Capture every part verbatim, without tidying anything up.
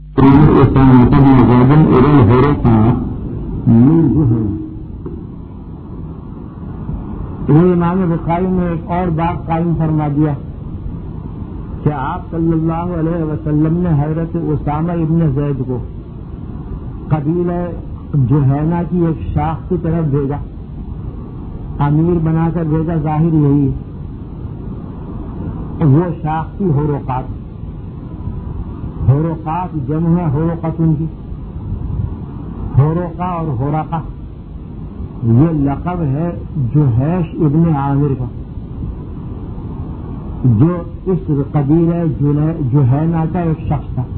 امام بخاری نے ایک اور بات قائم فرما دیا کہ آپ صلی اللہ علیہ وسلم نے حضرت اسامہ ابن زید کو قبیلہ جہینہ کی ایک شاخ کی طرف بھیجا، امیر بنا کر بھیجا، ظاہر یہی وہ شاخ کی حروقات حروقات جمع ہے حروقتن کی، حروقہ اور حرقہ یہ لقب ہے جوہیش ابن عامر کا، جو اس قبیلہ جہینہ کا ایک شخص تھا۔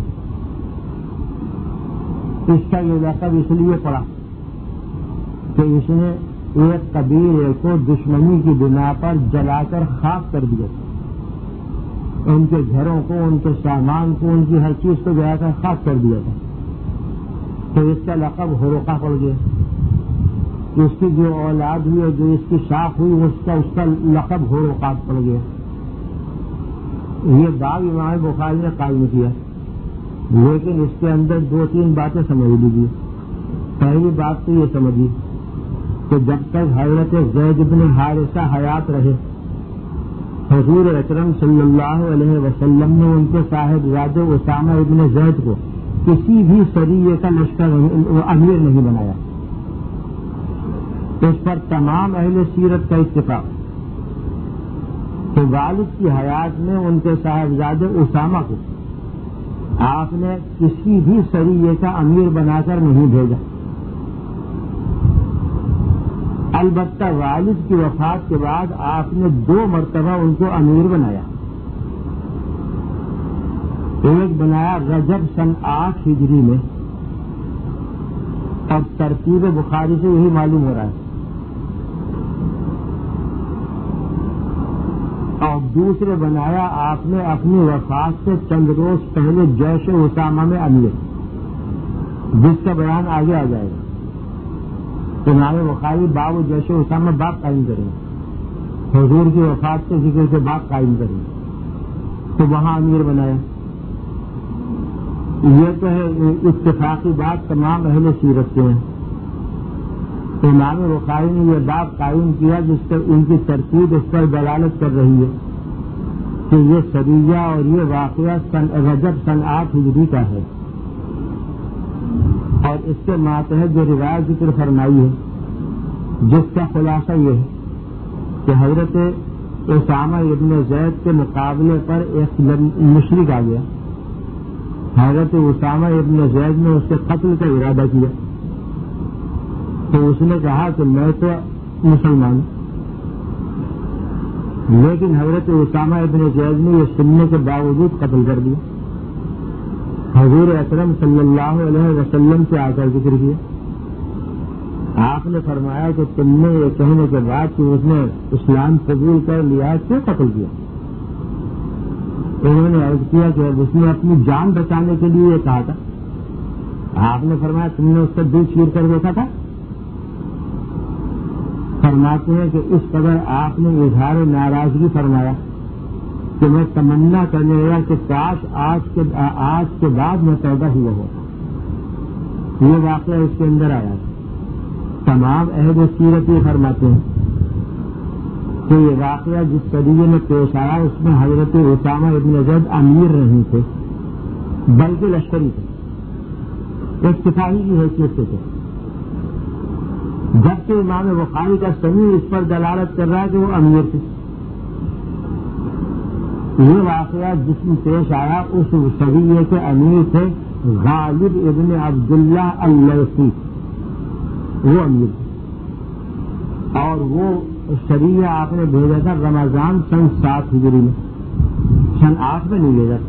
اس کا یہ لقب اس لیے پڑا کہ اس نے ایک قبیلے کو دشمنی کی بنا پر جلا کر خاک کر دیا، ان کے گھروں کو، ان کے سامان کو، ان کی ہر چیز کو جلا کر خاک کر دیا تھا، تو اس کا لقب حروقہ پڑ گیا۔ اس کی جو اولاد ہوئی اور جو اس کی شاخ ہوئی اس کا اس کا لقب حروقات پڑ گیا۔ یہ باب امام بخاری نے قائم کیا، لیکن اس کے اندر دو تین باتیں سمجھ لیجیے۔ پہلی بات تو یہ سمجھیے کہ جب تک حضرت زید بن حارثہ حیات رہے، حضور اکرم صلی اللہ علیہ وسلم نے ان کے صاحبزادے اسامہ ابن زید کو کسی بھی سریے کا لشکر امیر نہیں بنایا۔ اس پر تمام اہل سیرت کا اتفاق کہ والد کی حیات میں ان کے صاحبزادے اسامہ کو آپ نے کسی بھی سریے کا امیر بنا کر نہیں بھیجا۔ البتہ والد کی وفات کے بعد آپ نے دو مرتبہ ان کو امیر بنایا۔ ایک بنایا رجب سن آٹھ ہجری میں، اور ترتیب بخاری سے یہی معلوم ہو رہا ہے، اور دوسرے بنایا آپ نے اپنی وفات سے چند روز پہلے جیش اسامہ میں امیر، جس کا بیان آگے آ جائے گا۔ امام بخاری باب جیش اسامہ باب قائم کریں، حضور کی وفات کے ذکر سے باب قائم کریں، تو وہاں امیر بنایا۔ یہ تو ہے اتفاقی بات تمام اہل سیرت کے ہیں۔ امام بخاری نے یہ باب قائم کیا جس پر ان کی ترتیب اس پر دلالت کر رہی ہے کہ یہ سریہ اور یہ واقعہ سن رجب سن آٹھ ہجری کا ہے، اور اس کے ماتحت جو روایت ذکر فرمائی ہے جس کا خلاصہ یہ ہے کہ حضرت اسامہ ابن زید کے مقابلے پر ایک مشرک آ گیا، حضرت اسامہ ابن زید نے اس کے قتل کا ارادہ کیا، تو اس نے کہا کہ میں تو مسلمان، لیکن حضرت اسامہ ابن زید نے یہ سننے کے باوجود قتل کر دیا۔ حضور اکرم صلی اللہ علیہ وسلم سے آ کر ذکر کیا، آپ نے فرمایا کہ تم نے یہ کہنے کے بعد کہ اس نے اسلام قبول کر لیا کیوں قتل کیا؟ انہوں نے عرض کیا کہ اس نے اپنی جان بچانے کے لیے یہ کہا تھا۔ آپ نے فرمایا تم نے اس کا دل چیر کر دیکھا تھا؟ فرماتے ہیں کہ اس قدر آپ نے اظہار ناراضگی فرمایا کہ میں تمنا کرنے لگا کہ کاش آج کے آج کے بعد میں پیدا ہوا ہو۔ یہ واقعہ اس کے اندر آیا۔ تمام اہل سیرت یہ فرماتے ہیں کہ یہ واقعہ جس طریقے میں پیش آیا اس میں حضرت اسامہ ابن زید امیر نہیں تھے بلکہ لشکری تھے، ایک سپاہی کی حیثیت سے تھے، جبکہ امام بخاری کا صحیح اس پر دلالت کر رہا ہے کہ وہ امیر تھے۔ یہ واقعہ جس میں پیش آیا اس سریے کے امیر تھے غالب ابن عبداللہ اللیثی، وہ امیر تھے، اور وہ سریہ آپ نے بھیجا تھا رمضان سن سات ہجری میں، سن آٹھ میں نہیں بھیجا تھا۔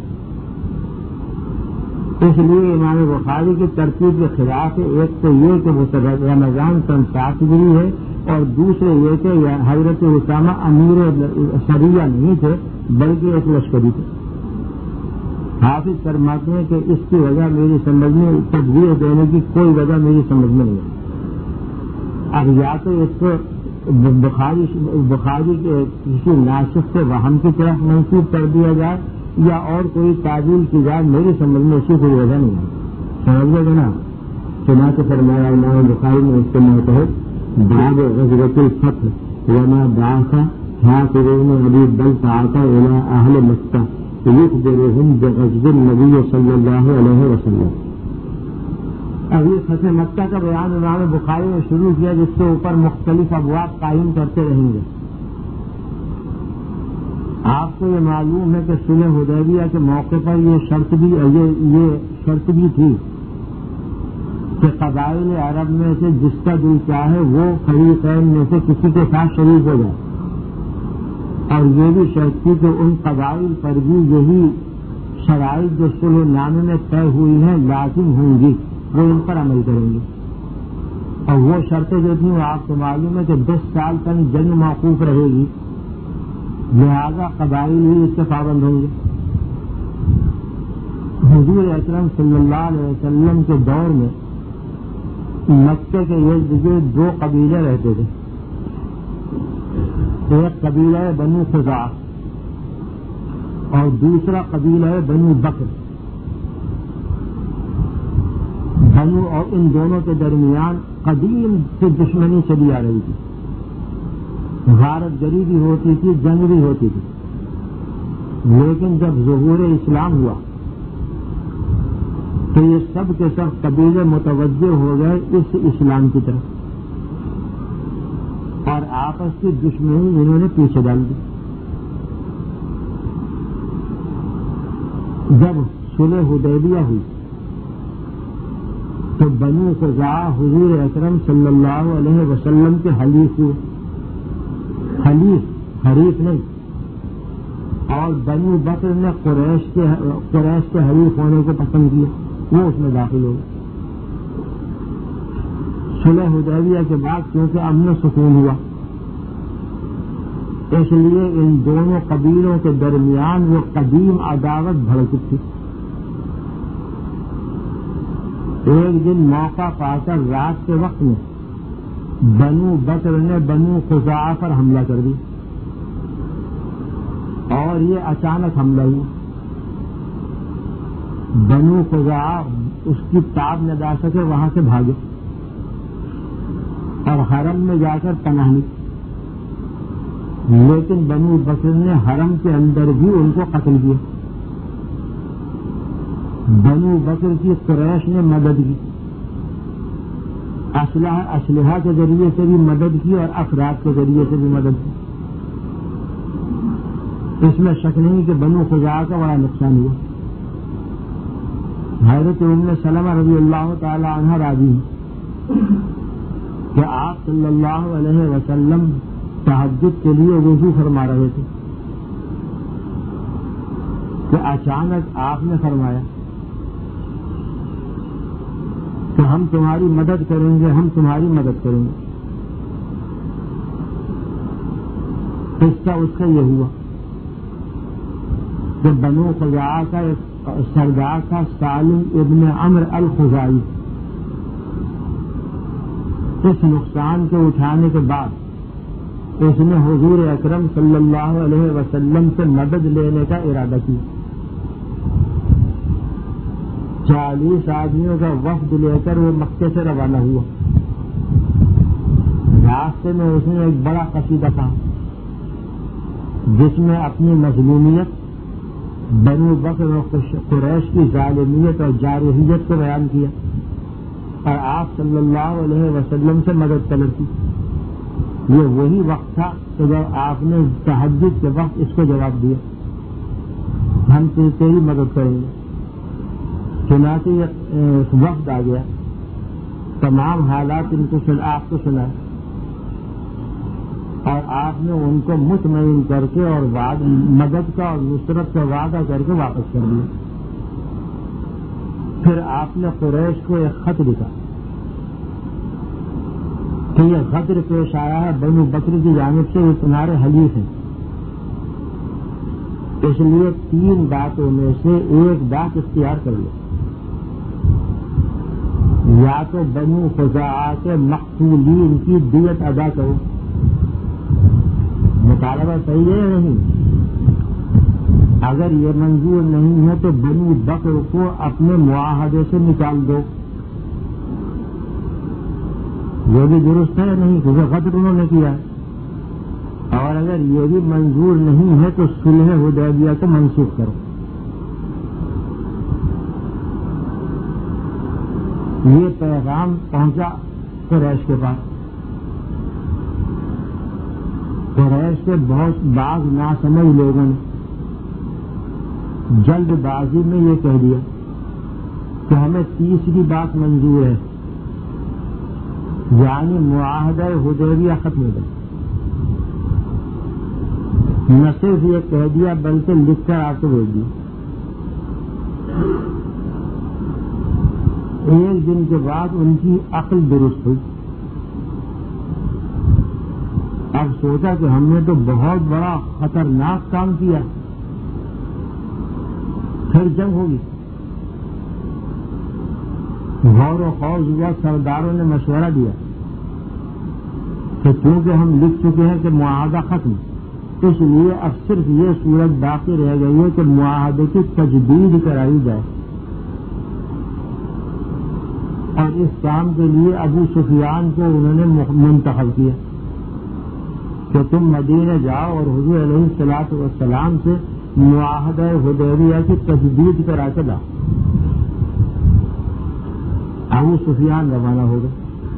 اس لیے امام بخاری کی ترتیب کے خلاف ہے، ایک تو یہ کہ وہ رمضان سن سات ہجری ہے، اور دوسرے یہ کہ حضرت اسامہ امیر سریہ نہیں تھے بلکہ ایک لشکری تھے۔ حافظ فرماتے ہیں کہ اس کی وجہ میری سمجھ میں تجویز دینے کی کوئی وجہ میری سمجھ میں نہیں ہے۔ اب یا تو اس کو بخاری بخاری کے کسی ناسخ سے وہم کی طرف منسوب کر دیا جائے، یا اور کوئی تعویل کی جائے، میری سمجھ میں اسی کوئی وجہ نہیں ہے. سمجھ گئے نا؟ چنانچہ فرمایا امام بخاری نے اس کے متحد باب غزوۃ الفتح وما بعث حافظون ابی بل تعاطى الى اہل مکہ یخبرهم بغزو النبی صلی اللہ علیہ وسلم. ابھی فتح مکہ کا بیان امام بخاری نے شروع کیا، جس کے اوپر مختلف ابواب قائم کرتے رہیں گے. آپ کو یہ معلوم ہے کہ صلح حدیبیہ کے موقع پر یہ شرط بھی یہ شرط بھی تھی کہ قبائل عرب میں سے جس کا دل چاہے وہ فریقین میں سے کسی کے ساتھ شریک ہو جائے، اور یہ بھی شرط تھی کہ ان قبائل پر بھی یہی شرائط جو صلح نامے میں طے ہوئی ہیں لازم ہوں گی، وہ ان پر عمل کریں گے. اور وہ شرطیں جو تھیں وہ آپ کو معلوم ہے کہ دس سال تک جنگ موقوف رہے گی، لہذا قبائل ہی اس کے پابند ہوں گے. حضور اکرم صلی اللہ علیہ وسلم کے دور میں مکے کے ارد گرد دو قبیلے رہتے تھے. ایک قبیلہ ہے بنو خزاعہ اور دوسرا قبیلہ ہے بنو بکر. بنو اور ان دونوں کے درمیان قدیم سے دشمنی چلی آ رہی تھی، غارت گری بھی ہوتی تھی، جنگ بھی ہوتی تھی. لیکن جب ظہور اسلام ہوا تو یہ سب کے سب قبیلے متوجہ ہو گئے اس اسلام کی طرف، اور آپس کی دشمنی انہوں نے پیچھے ڈال دی. جب صلح حدیبیہ ہوئی تو بنو خزاعہ حضور اکرم صلی اللہ علیہ وسلم کے حلیف ہوئے. حلیف حریف نہیں. اور بنو بکر نے قریش کے قریش کے حلیف ہونے کو پسند کیا، وہ اس میں داخل ہو گئے. صلح حدیبیہ کے بعد کیونکہ امن و سکون ہوا، اس لیے ان دونوں قبیلوں کے درمیان وہ قدیم عداوت بھڑک تھی. ایک دن موقع پا کر رات کے وقت میں بنو بکر نے بنو خزاعہ پر حملہ کر دی، اور یہ اچانک حملہ ہوا. بنو خزاعہ اس کی تاب نہ جا سکے، وہاں سے بھاگے اور حرم میں جا کر پناہ لی. لیکن بنو بکر نے حرم کے اندر بھی ان کو قتل کیا. بنو بکر کی قریش نے مدد کی، اسلحہ اسلحہ کے ذریعے سے بھی مدد کی اور افراد کے ذریعے سے بھی مدد کی. اس میں شک نہیں کہ بنو خزاعہ کا بڑا نقصان ہوا. حضرت ام سلمہ رضی اللہ تعالی عنہ راضی کہ آپ صلی اللہ علیہ وسلم تہجد کے لیے وضو فرما رہے تھے کہ اچانک آپ نے فرمایا کہ ہم تمہاری مدد کریں گے، ہم تمہاری مدد کریں گے. قصہ اس کا یہ ہوا کہ بنو خزاعہ کا ایک سردار تھا سالم ابن عمرو الخزاعی. اس نقصان کے اٹھانے کے بعد اس نے حضور اکرم صلی اللہ علیہ وسلم سے مدد لینے کا ارادہ کیا. چالیس آدمیوں کا وفد لے کر وہ مکے سے روانہ ہوا. راستے میں اس نے ایک بڑا قصیدہ کہا جس میں اپنی مظلومیت، بنو بکر و قریش کی ظالمیت اور جارحیت کو بیان کیا اور آپ صلی اللہ علیہ وسلم سے مدد طلب کی. یہ وہی وقت تھا کہ جب آپ نے تہجد کے وقت اس کو جواب دیا، ہم تیری مدد کریں گے. چنانچہ یہ وقت آ گیا، تمام حالات ان کو آپ کو سنا اور آپ نے ان کو مطمئن کر کے اور مدد کا اور نصرت کا وعدہ کر کے واپس کر دیا. پھر آپ نے قریش کو ایک خط لکھا کہ یہ غدر پیش آیا ہے بنو بکر کی جانب سے، یہ تمہارے حلیف ہیں. اس لیے تین باتوں میں سے ایک بات اختیار کر لو، یا تو بنو خزاعہ کے مقتولین کی دیت ادا کرو. مطالبہ صحیح ہے یا نہیں؟ اگر یہ منظور نہیں ہے تو بنی بکر کو اپنے معاہدے سے نکال دو. یہ بھی درست ہے نہیں کیونکہ غدر انہوں نے کیا ہے. اور اگر یہ بھی منظور نہیں ہے تو صلح حدیبیہ کو منسوخ کرو. یہ پیغام پہنچا قریش کے پاس. قریش کے بہت بعض ناسمجھ لوگوں نے جلد بازی میں یہ کہہ دیا کہ ہمیں تیسری بات منظور ہے، یعنی معاہدہ حدیبیہ ختم ہو گیا. نہ صرف یہ کہہ دیا بلکہ لکھ کر آپ کو بھیج دیا. ایک دن کے بعد ان کی عقل درست ہوئی. اب سوچا کہ ہم نے تو بہت بڑا خطرناک کام کیا، پھر جنگ ہوگی. غور و خوض ہوا. سرداروں نے مشورہ دیا کہ کیونکہ ہم لکھ چکے ہیں کہ معاہدہ ختم، اس لیے اب صرف یہ صورت باقی رہ گئی ہے کہ معاہدے کی تجدید کرائی جائے. اور اس کام کے لیے ابو سفیان کو انہوں نے منتخب کیا کہ تم مدینہ جاؤ اور حضور علیہ الصلوۃ والسلام سے معاہدہ حدیبیہ کی تجدید کرا کے لاؤ. ابو سفیان روانہ ہو گئے،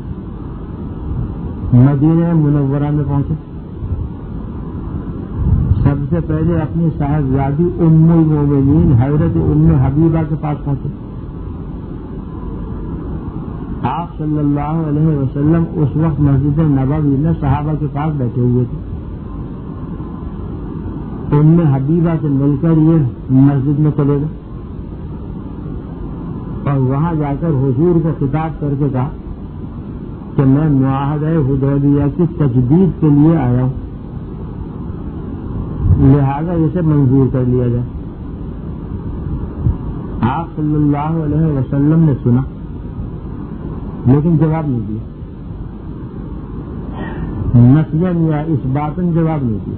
مدینہ منورہ میں پہنچے. سب سے پہلے اپنی صاحبزادی ام المومنین حضرت ام حبیبہ کے پاس پہنچے. آپ صلی اللہ علیہ وسلم اس وقت مسجد نبوی میں صحابہ کے پاس بیٹھے ہوئے تھے. ام حبیبہ سے مل کر یہ مسجد میں چلے گئے اور وہاں جا کر حضور کو خطاب کر کے کہا کہ میں معاہدہ حدیبیہ کی تجدید کے لیے آیا ہوں، لہذا اسے منظور کر لیا جائے. آپ صلی اللہ علیہ وسلم نے سنا لیکن جواب نہیں دیا، نفیاً یا اس باتاً جواب نہیں دیا.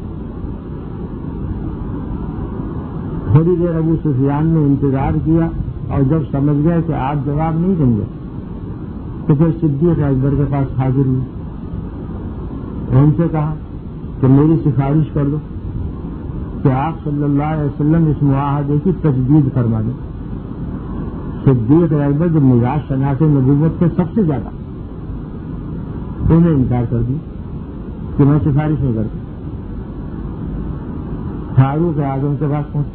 تھوڑی دیر ابو سفیان نے انتظار کیا اور جب سمجھ گئے کہ آپ جواب نہیں دیں گے تو پھر صدیق اکبر کے پاس حاضر ہوئی. ان سے کہا کہ میری سفارش کر دو کہ آپ صلی اللہ علیہ وسلم اس معاہدے کی تجدید فرما دیں. صدیق اکبر جو مزاج شناس نبوت کے سب سے زیادہ، انہیں انکار کر دی کہ میں سفارش نہیں کرتا. فاروق اعظم کے پاس پہنچے،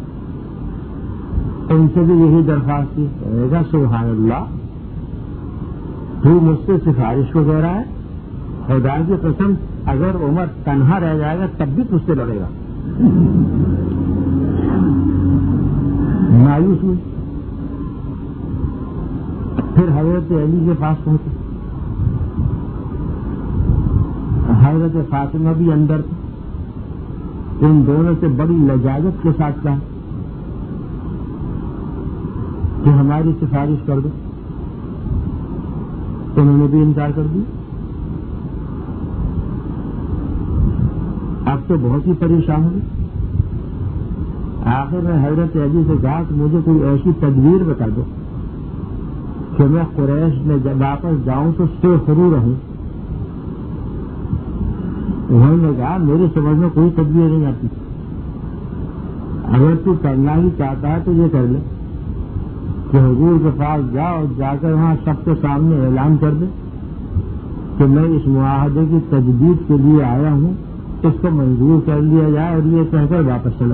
ان سے بھی یہی درخواست کی. کہا سبحان اللہ، تو مجھ سے سفارش کو کہہ رہا ہے؟ خدا کی قسم اگر عمر تنہا رہ جائے گا تب بھی تجھ سے لڑے گا. مایوس ہوئی. پھر حضرت علی کے پاس پہنچے. حضرت فاطمہ بھی اندر تھی. ان دونوں سے بڑی لجاجت کے ساتھ کہا کہ ہماری سفارش کر دو. انہوں نے بھی انکار کر دی. اب تو بہت ہی پریشان ہوئی. آخر میں حضرت علی سے کہا کہ مجھے کوئی ایسی تدبیر بتا دو کہ میں قریش میں جب واپس جاؤں تو سو فرو رہوں. انہوں نے کہا میری سمجھ میں کوئی تدبیر نہیں آتی. اگر تو کرنا ہی چاہتا ہے تو یہ کر لے کہ حضور کے پاس جا اور جا کر وہاں سب کے سامنے اعلان کر دے کہ میں اس معاہدے کی تجدید کے لیے آیا ہوں، اس کو منظور کر لیا جائے اور یہ کہہ کر واپس چلا.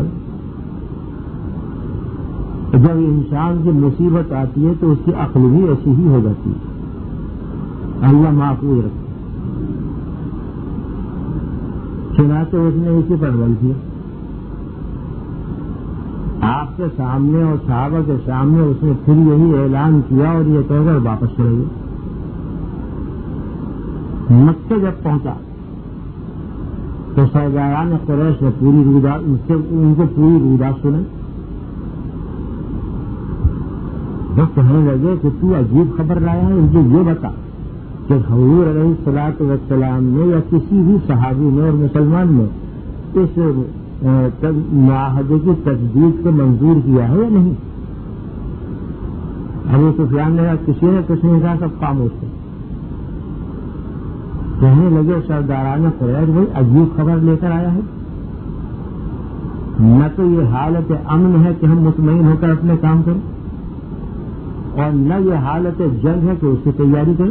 جب انسان کی مصیبت آتی ہے تو اس کی عقل بھی ایسی ہی ہو جاتی ہے. اللہ محفوظ رکھے. چنانچہ اس نے اسی پر عمل کیا. آپ کے سامنے اور صحابہ کے سامنے اس نے پھر یہی اعلان کیا اور یہ کہہ کر واپس چلے گئے. مکہ جب پہنچا تو سرداران قریش نے پوری رویداد ان کو پوری رویداد سنی. وہ کہنے لگے کہ تو عجیب خبر لایا ہے، ان کو یہ بتا کہ حضور علیہ الصلوۃ والسلام نے یا کسی بھی صحابی نے اور مسلمان نے اس معاہدے کی تجدید کو منظور کیا ہے یا نہیں؟ ابو سفیان نے کسی نے کچھ نہیں کہا، سب خاموش تھے. کہنے لگے سرداران قریش بھائی عجیب خبر لے کر آیا ہے. نہ تو یہ حالت امن ہے کہ ہم مطمئن ہو کر اپنے کام کریں، اور نہ یہ حالت جنگ ہے کہ اس کی تیاری کریں.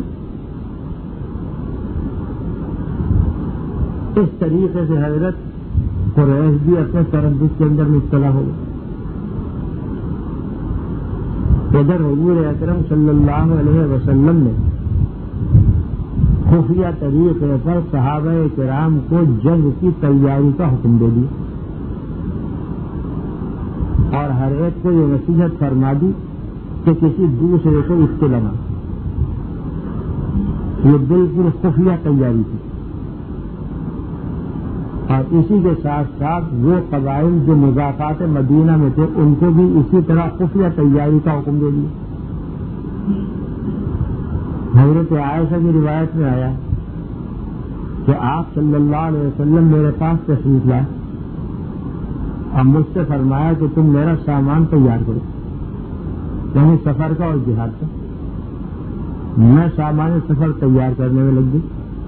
اس طریقے سے حضرت قریش بھی اپنے تردد کے اندر مبتلا ہو گئے. ادھر حضور اکرم صلی اللہ علیہ وسلم نے خفیہ طریقے پر صحابہ کرام کو جنگ کی تیاری کا حکم دے دیا، اور ہر ایک کو یہ نصیحت فرما دی کہ کسی دوسرے کو اطلاع نہ. یہ بالکل خفیہ تیاری تھی. اور اسی کے ساتھ ساتھ وہ قبائل جو مضافات مدینہ میں تھے ان کو بھی اسی طرح خفیہ تیاری کا حکم دے دیا. حضرت عائشہ کی روایت میں آیا کہ آپ صلی اللہ علیہ وسلم میرے پاس تشریف لائے اور مجھ سے فرمایا کہ تم میرا سامان تیار کرو، یعنی سفر کا اور جہاد کا. میں سامان سفر تیار کرنے میں لگ گئی.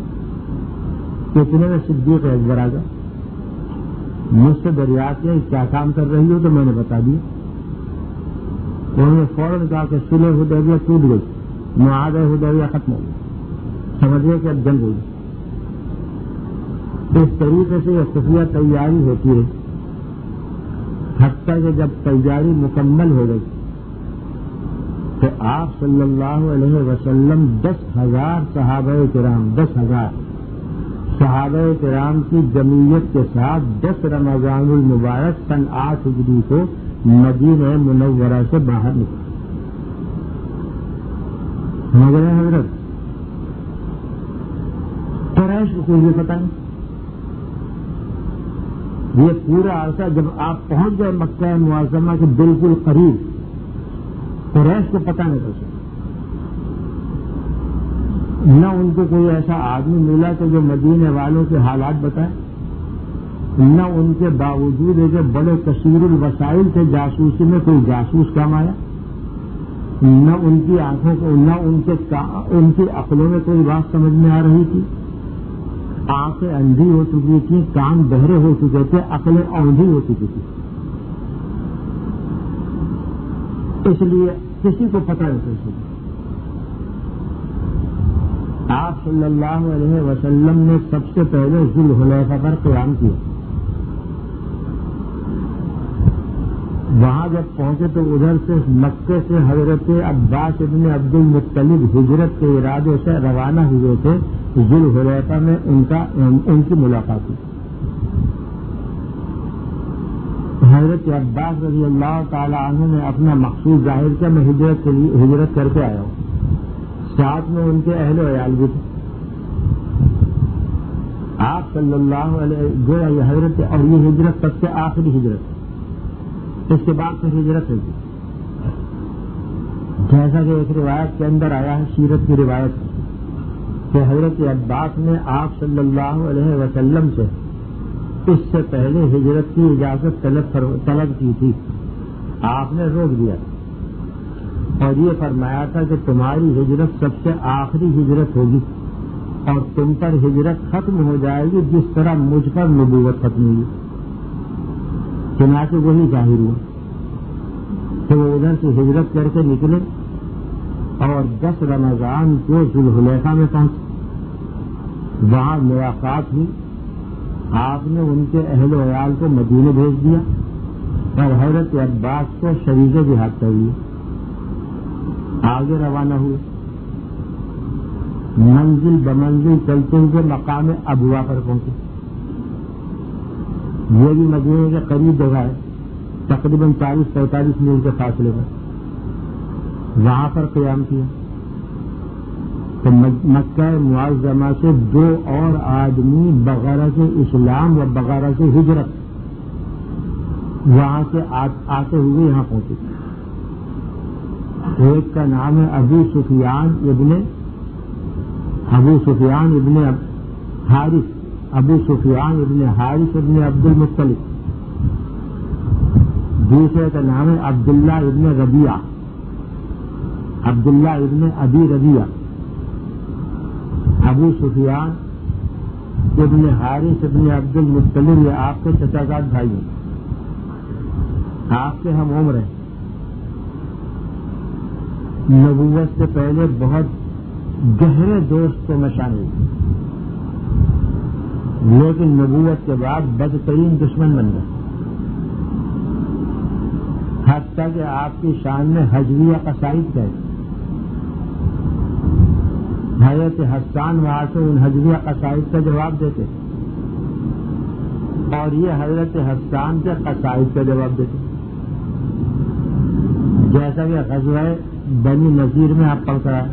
اتنے میں صدیق اکبر آ گیا. مجھ سے دریافت کیا کیا کام کر رہی ہو، تو میں نے بتا دیا. انہوں نے فوراً کہا کہ صلح حدیبیہ ٹوٹ گئی، معاہدہ حدیبیہ ختم ہو گئی، سمجھیے کہ اب جنگ ہوگی. اس طریقے سے یہ خفیہ تیاری ہوتی ہے، حتیٰ کہ جب تیاری مکمل ہو گئی تو آپ صلی اللہ علیہ وسلم دس ہزار صحابہ کرام دس ہزار صحابہ کرام کی جمعیت کے ساتھ دس رمضان المبارک سن آٹھ ہجری کو مدینہ منورہ سے باہر نکلے. سمجھ رہے ہیں حضرت؟ قریش کو کوئی پتہ نہیں. یہ پورا عرصہ جب آپ پہنچ گئے مکہ معظمہ کے بالکل قریب، قریش کو پتہ نہیں کیسے. نہ ان کو کوئی ایسا آدمی ملا کہ جو مدینے والوں کے حالات بتائے، نہ ان کے باوجود جو بڑے کثیر الوسائل تھے جاسوسی میں کوئی جاسوس کام آیا، نہ ان کی آنکھوں کو نہ ان کے ان کی عقلوں میں کوئی بات سمجھ میں آ رہی تھی. آنکھیں اندھی ہو چکی تھیں، کان بہرے ہو چکے تھے، عقلیں اوندھی ہو چکی تھی. اس لیے کسی کو پتہ نہیں چل سکتا. آپ صلی اللہ علیہ وسلم نے سب سے پہلے ذوالحلیفہ پر قیام کیا. وہاں جب پہنچے تو ادھر سے مکے سے حضرت عباس ابن عبد المطلب ہجرت کے ارادے سے روانہ ہوئے تھے. ذوالحلیفہ میں ان کا ان کی ملاقات ہوئی. حضرت عباس رضی اللہ تعالی عنہ نے اپنا مقصود ظاہر کیا، میں ہجرت کے لیے ہجرت کر کے آیا ہوں. ساتھ میں ان کے اہل و عیال بھی تھے. آپ صلی اللہ علیہ گویا یہ حضرت اور یہ ہجرت سب سے آخری ہجرت ہے، اس کے بعد پھر ہجرت ہوگی. جیسا کہ ایک روایت کے اندر آیا ہے، سیرت کی روایت کہ حضرت عباس نے آپ صلی اللہ علیہ وسلم سے اس سے پہلے ہجرت کی اجازت طلب کی تھی. آپ نے روک دیا اور یہ فرمایا تھا کہ تمہاری ہجرت سب سے آخری ہجرت ہوگی اور تم پر ہجرت ختم ہو جائے گی جس طرح مجھ پر نبوت ختم ہوئی. چنانچہ وہی ظاہر ہوا کہ وہ ادھر سے ہجرت کر کے نکلے اور دس رمضان کو ذوالحلیفہ میں پہنچے. وہاں ملاقات ہوئی. آپ نے ان کے اہل و عیال کو مدینے بھیج دیا اور حضرت عباس کو شریک جہاد کر لیا. آگے روانہ ہوئے. منزل بمنزل چلتے ہوئے مقام ابوا پر پہنچے. یہ بھی مدینے کے قریب جگہ ہے، تقریباً چالیس پینتالیس میل کے فاصلے پر. وہاں پر قیام کیا تو مکہ معظمہ سے دو اور آدمی بغرض اسلام و بغرض ہجرت وہاں سے آتے ہوئے یہاں پہنچے. ایک کا نام ہے ابو سفیان ابن ابو سفیان ابن حارث ابو سفیان ابن حارث ابن عبد المطلب. دوسرے کا نام ہے عبداللہ ابن ربیعہ، عبداللہ ابن ابی ربیعہ۔ ابو سفیان ابن حارث ابن عبد المطلب، یہ آپ کے چچا زاد بھائی ہیں، آپ کے ہم عمر ہیں۔ نبوت سے پہلے بہت گہرے دوست میں شامل تھے، لیکن نبوت کے بعد بدترین دشمن بن گئے، حتیٰ کہ آپ کی شان میں حجویہ قصائد گئے۔ حضرت حسان وہاں سے ان حجویہ قصائد کا جواب دیتے، اور یہ حضرت حسان کے قصائد کا جواب دیتے، جیسا کہ غزوہ بنی نذیر میں آپ پڑھ کر آئے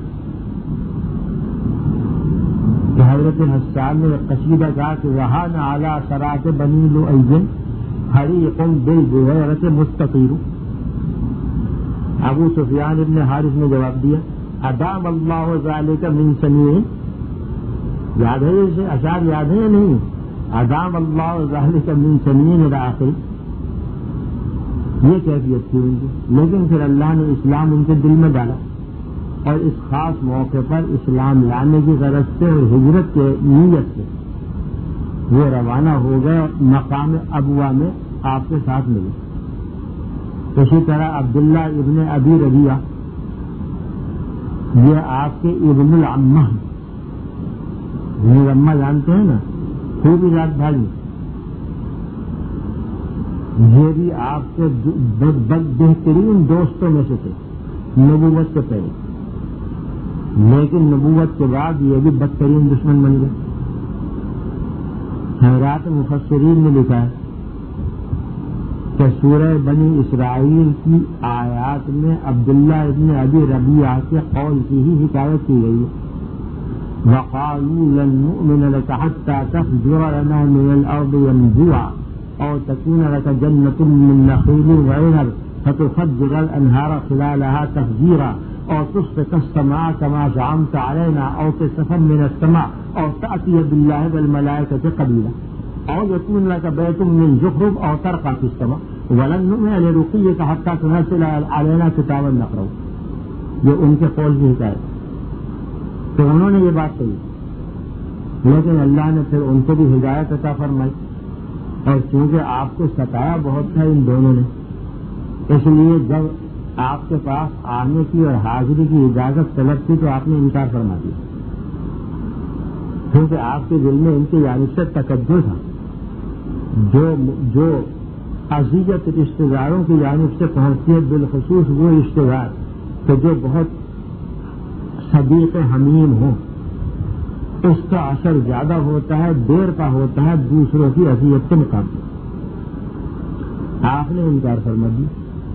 کہ حضرت حسان نے قصیدہ کہا کہ وہاں نہ اعلیٰ سرات بنی لؤی حریقم بالبحیرۃ مستطیر۔ ابو سفیان ابن حارث نے جواب دیا ادام اللہ ذالک من سنین، یاد ہے اسے اشعار یاد ہے یا نہیں؟ ادام اللہ ذالک من سنین الی آخر، یہ کیفیت تھی ان کی، لیکن پھر اللہ نے اسلام ان کے دل میں ڈالا، اور اس خاص موقع پر اسلام لانے کی غرض سے اور ہجرت کے نیت سے وہ روانہ ہو گئے، مقام ابوا میں آپ کے ساتھ ملے۔ اسی طرح عبداللہ ابن ابی ربیعہ، یہ آپ کے ابن العمہ ہیں، ابن العمہ جانتے ہیں نا، خوب ذات بھائی، یہ بھی آپ کے بہترین دوستوں میں سے تھے نبوت سے پہلے، لیکن نبوت کے بعد یہ بھی بدترین دشمن بن گئے۔ حضرات مفسرین نے لکھا ہے کہ سورہ بنی اسرائیل کی آیات میں عبداللہ ابن ابی ربیعہ کے قول کی ہی حکایت کی گئی ہے، وَقَالُوا لَن نُؤْمِنَ لَكَ حَتَّى تَفْجُرَ لَنَا مِنَ الْأَرْضِ يَنبُوعًا أَوْ تَكُونَ لَكَ جَنَّةٌ مِّن نَخِيلٍ وَعِنَبٍ فَتُفَجِّرَ الْأَنْهَارَ خِلَالَهَا تَفْجِيرًا أَوْ تُسْقِطَ السَّمَاءَ كَمَا زَعَمْتَ عَلَيْنَا أَوْ كِسَفًا مِّنَ السَّمَاءِ أَوْ تَأْتِيَ بِاللَّهِ وَالْمَلَائِكَةِ قَبِيلًا أَوْ يَكُونَ لَكَ بَيْتٌ مِّن زُخْرُفٍ أَوْ تَرْقَىٰ فِي السَّمَاءِ وَلَن نُؤْمِنَ لِرُقِيِّكَ حَتَّىٰ تُنَزِّلَ عَلَيْنَا كِتَابًا نَقْرَؤُهُ، یہ ان کے قول کی حکایت۔ تو انہوں نے یہ بات کہی، لیکن اللہ نے پھر ان کو بھی ہدایت عطا فرمائی، اور چونکہ آپ کو ستایا بہت تھا ان دونوں نے، اس لیے جب آپ کے پاس آنے کی اور حاضری کی اجازت طلب تھی تو آپ نے انکار فرما دیا، کیونکہ آپ کے دل میں ان کی جانب سے تکبر تھا، جو جو اذیت رشتے داروں کی جانب سے پہنچتی ہے، بالخصوص وہ رشتے دار کہ جو بہت صدیق حمیم ہوں، اس کا اثر زیادہ ہوتا ہے، دیر کا ہوتا ہے دوسروں کی اذیت کے مقابلے۔ آپ نے انکار فرما دی۔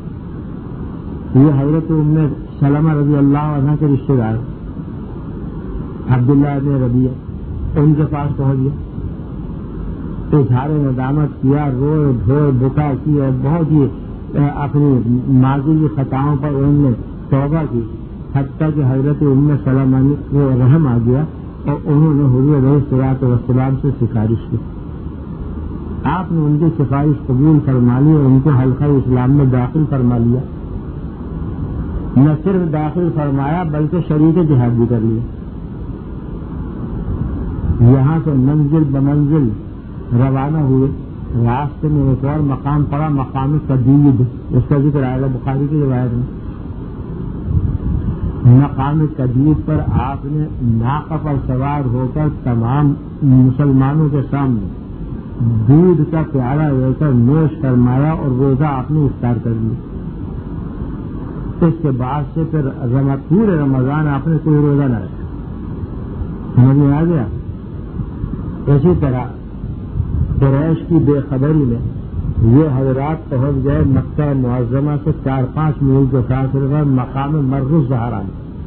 یہ حضرت ام سلمہ رضی اللہ عنہ کے رشتے دار عبداللہ ابن ربیعہ، ان کے پاس پہنچ گیا، اظہار ندامت کیا، روئے دھوئے بکا کی، اور بہت ہی اپنی ماضی کی خطاؤں پر انہوں نے توبہ کی، حتیٰ کہ حضرت ام سلمہ کو رحم آ گیا اور انہوں نے حضور علیہ الصلوۃ والسلام سے سفارش کی۔ آپ نے ان کی سفارش قبول فرما لی اور ان کو حلقہ اسلام میں داخل فرما لیا، نہ صرف داخل فرمایا بلکہ شریک جہاد بھی کر لیا۔ یہاں سے منزل بمنزل روانہ ہوئے، راستے میں ایک اور مقام پڑا، مقام قدید، اس کا ذکر آئے گا بخاری کی روایت میں۔ مقام قدید پر آپ نے ناقہ پر سوار ہو کر تمام مسلمانوں کے سامنے دودھ کا پیالہ لے کر نوش فرمایا اور روزہ آپ نے افطار کر لیا۔ اس کے بعد سے پھر پورے رمضان آپ نے کوئی روزہ نہ رکھا، سمجھ میں آ گیا۔ اسی طرح قریش کی بے خبری میں یہ حضرات پہنچ گئے مکہ معظمہ سے چار پانچ میل کے فاصلے پر مقام مر الزہران۔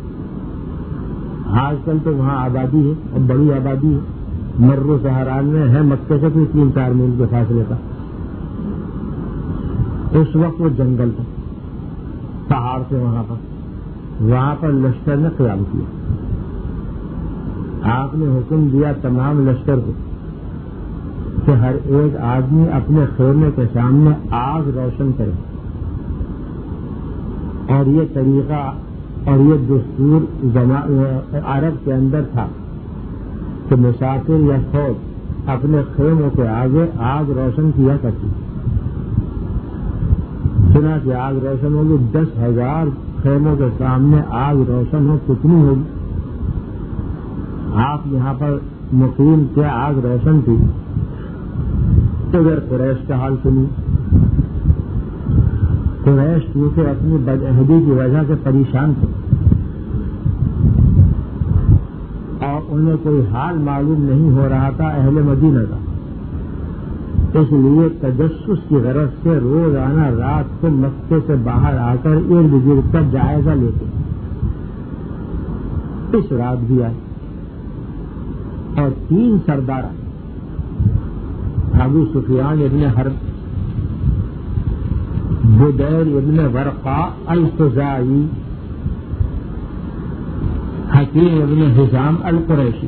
آج کل تو وہاں آبادی ہے اور بڑی آبادی ہے، مر الزہران میں ہے مکہ سے کوئی تین چار میل کے فاصلے پر۔ اس وقت وہ جنگل تھا، پہاڑ سے وہاں پر وہاں پر لشکر نے قیام کیا۔ آپ نے حکم دیا تمام لشکر کو کہ ہر ایک آدمی اپنے خیمے کے سامنے آگ روشن کرے اور یہ طریقہ اور یہ دستور عرب کے اندر تھا کہ مسافر یا فوج اپنے خیموں کے آگے آگ روشن کیا کرتی. سنا کہ آگ روشن ہوگی، دس ہزار خیموں کے سامنے آگ روشن ہو کتنی ہوگی. آپ یہاں پر مقیم کیا آگ روشن تھی. اگر قریش کا حال سنی، قریش کیونکہ اپنی بدعہدی کی وجہ سے پریشان تھے اور انہیں کوئی حال معلوم نہیں ہو رہا تھا اہل مدینہ کا، اس لیے تجسس کی غرض سے روزانہ رات کو مکے سے باہر آ کر ارد گرد کا جائزہ لیتے. اس رات بھی آئے اور تین سردار ابو سفیان ابن حرب، بدیر ابن ورقا الخزاعی، حکیم ابن حزام القریشی،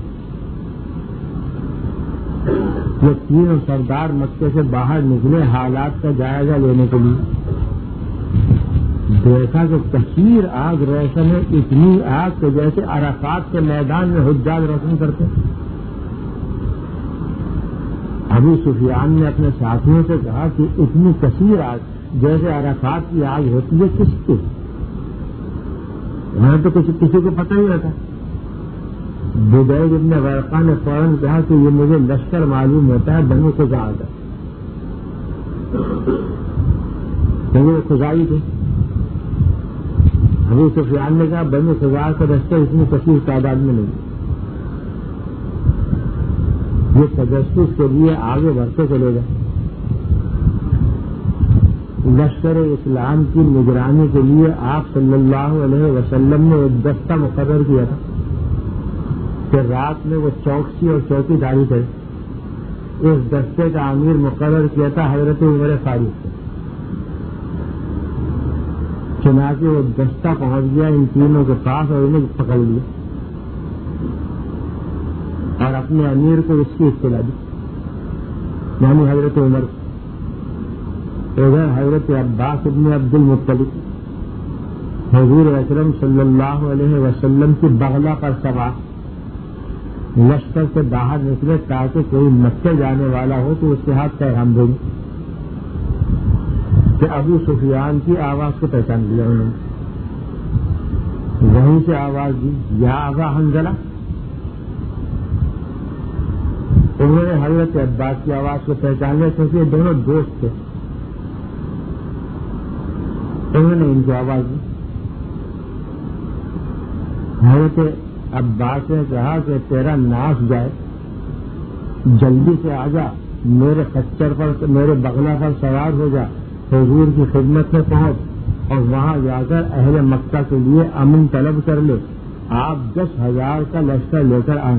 یہ تینوں سردار مکے سے باہر نکلے حالات کا جائزہ لینے کے لیے. دیکھا کہ کثیر آگ روشن ہے، اتنی آگ کہ جیسے عرفات کے میدان میں حجاج روشن کرتے. ابو سفیان نے اپنے ساتھیوں سے کہا کہ اتنی کثیر آگ جیسے عرفات کی آگ ہوتی ہے کس کی؟ وہاں تو کسی کسی کو پتہ ہی رہتا. بدیر ابن ورقا نے فوراً کہا کہ یہ مجھے لشکر معلوم ہوتا ہے بنو خزاعہ کا، وہ خزاعی تھے. ابو سفیان نے کہا بنو خزاعہ کا لشکر اتنی کثیر تعداد میں نہیں. یہ تجسس کے لیے آگے بڑھتے چلے گئے. لشکر اسلام کی نگرانی کے لیے آپ صلی اللہ علیہ وسلم نے ایک دستہ مقرر کیا تھا کہ رات میں وہ چوکسی اور چوکی داری کرے. اس دستے کا امیر مقرر کیا تھا حضرت عمر فاروق کو. چنانچہ وہ دستہ پہنچ گیا ان تینوں کے پاس اور انہیں پکڑ لیا اور اپنے امیر کو اس کی اطلاع دی، یعنی حضرت عمر. ادھر حضرت عباس ابن عبد المطلب حضور اکرم صلی اللہ علیہ وسلم کی بغلہ پر سوار لشکر سے باہر نکلے تاکہ کوئی مکے جانے والا ہو تو اس کے ہاتھ پیغام دیں کہ ابو سفیان کی آواز کو پہچان لیا انہوں نے. وہیں سے آواز دی یا ابا حنظلہ. انہوں نے حضرت عباس کی آواز کو پہچان لیا کیونکہ یہ دونوں دوست تھے. انہوں نے ان کو آواز دی. حضرت عباس نے کہا کہ تیرا ناش جائے، جلدی سے آ جا، میرے خچر پر میرے بغلہ پر سوار ہو جا، حضور کی خدمت میں پہنچ اور وہاں جا کر اہل مکہ کے لیے امن طلب کر لے. آپ دس ہزار کا لشکر لے کر آئیں.